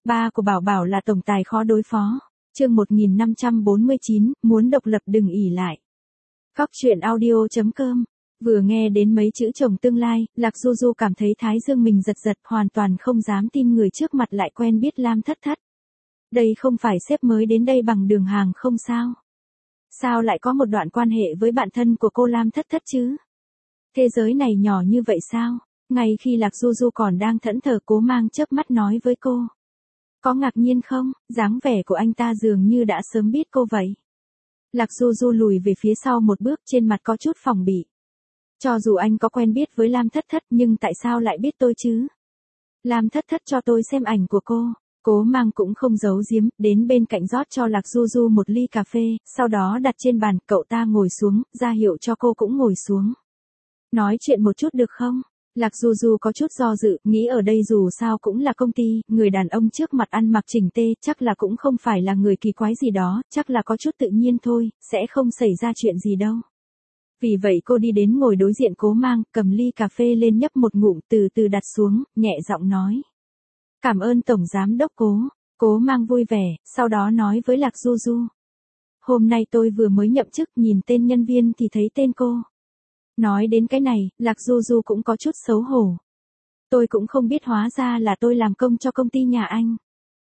Ba của Bảo Bảo là tổng tài khó đối phó. Chương 1549, muốn độc lập đừng ỷ lại. Khóc chuyện audio.com. Vừa nghe đến mấy chữ chồng tương lai, Lạc Du Du cảm thấy thái dương mình giật giật, hoàn toàn không dám tin người trước mặt lại quen biết Lam Thất Thất. Đây không phải sếp mới đến đây bằng đường hàng không sao? Sao lại có một đoạn quan hệ với bạn thân của cô Lam Thất Thất chứ? Thế giới này nhỏ như vậy sao? Ngay khi Lạc Du Du còn đang thẫn thờ, Cố Mang chớp mắt nói với cô. Có ngạc nhiên không? Dáng vẻ của anh ta dường như đã sớm biết cô vậy. Lạc Du Du lùi về phía sau một bước, trên mặt có chút phòng bị. Cho dù anh có quen biết với Lam Thất Thất nhưng tại sao lại biết tôi chứ? Lam Thất Thất cho tôi xem ảnh của cô. Cố Mang cũng không giấu giếm, đến bên cạnh rót cho Lạc Du Du một ly cà phê, sau đó đặt trên bàn, cậu ta ngồi xuống, ra hiệu cho cô cũng ngồi xuống. Nói chuyện một chút được không? Lạc Du Du có chút do dự, nghĩ ở đây dù sao cũng là công ty, người đàn ông trước mặt ăn mặc chỉnh tề, chắc là cũng không phải là người kỳ quái gì đó, chắc là có chút tự nhiên thôi, sẽ không xảy ra chuyện gì đâu. Vì vậy cô đi đến ngồi đối diện Cố Mang, cầm ly cà phê lên nhấp một ngụm, từ từ đặt xuống, nhẹ giọng nói. Cảm ơn Tổng Giám Đốc Cố. Cố Mang vui vẻ, sau đó nói với Lạc Du Du. Hôm nay tôi vừa mới nhậm chức, nhìn tên nhân viên thì thấy tên cô. Nói đến cái này, Lạc Du Du cũng có chút xấu hổ. Tôi cũng không biết hóa ra là tôi làm công cho công ty nhà anh.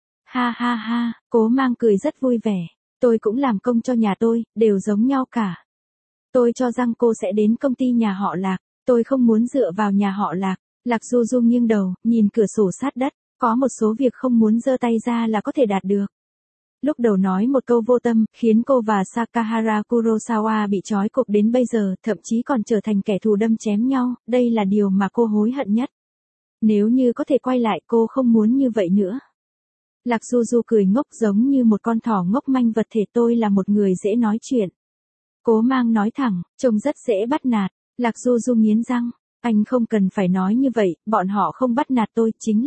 Ha ha ha, Cố Mang cười rất vui vẻ. Tôi cũng làm công cho nhà tôi, đều giống nhau cả. Tôi cho rằng cô sẽ đến công ty nhà họ Lạc, tôi không muốn dựa vào nhà họ Lạc. Lạc Du Du nghiêng đầu, nhìn cửa sổ sát đất, có một số việc không muốn giơ tay ra là có thể đạt được. Lúc đầu nói một câu vô tâm, khiến cô và Sakahara Kurosawa bị trói cột đến bây giờ, thậm chí còn trở thành kẻ thù đâm chém nhau, đây là điều mà cô hối hận nhất. Nếu như có thể quay lại, cô không muốn như vậy nữa. Lạc Du Du cười ngốc giống như một con thỏ ngốc manh vật thể, tôi là một người dễ nói chuyện. Cố Mang nói thẳng, trông rất dễ bắt nạt. Lạc Du Du nghiến răng, anh không cần phải nói như vậy, bọn họ không bắt nạt tôi, chính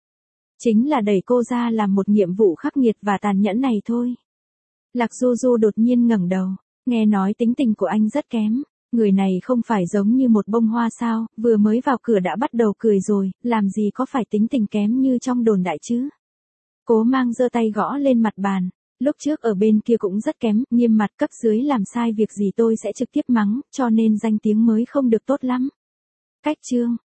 là đẩy cô ra làm một nhiệm vụ khắc nghiệt và tàn nhẫn này thôi. Lạc Du Du đột nhiên ngẩng đầu, nghe nói tính tình của anh rất kém. Người này không phải giống như một bông hoa sao, vừa mới vào cửa đã bắt đầu cười rồi, làm gì có phải tính tình kém như trong đồn đại chứ. Cố Mang giơ tay gõ lên mặt bàn. Lúc trước ở bên kia cũng rất kém, nghiêm mặt, cấp dưới làm sai việc gì tôi sẽ trực tiếp mắng, cho nên danh tiếng mới không được tốt lắm. Cách chương,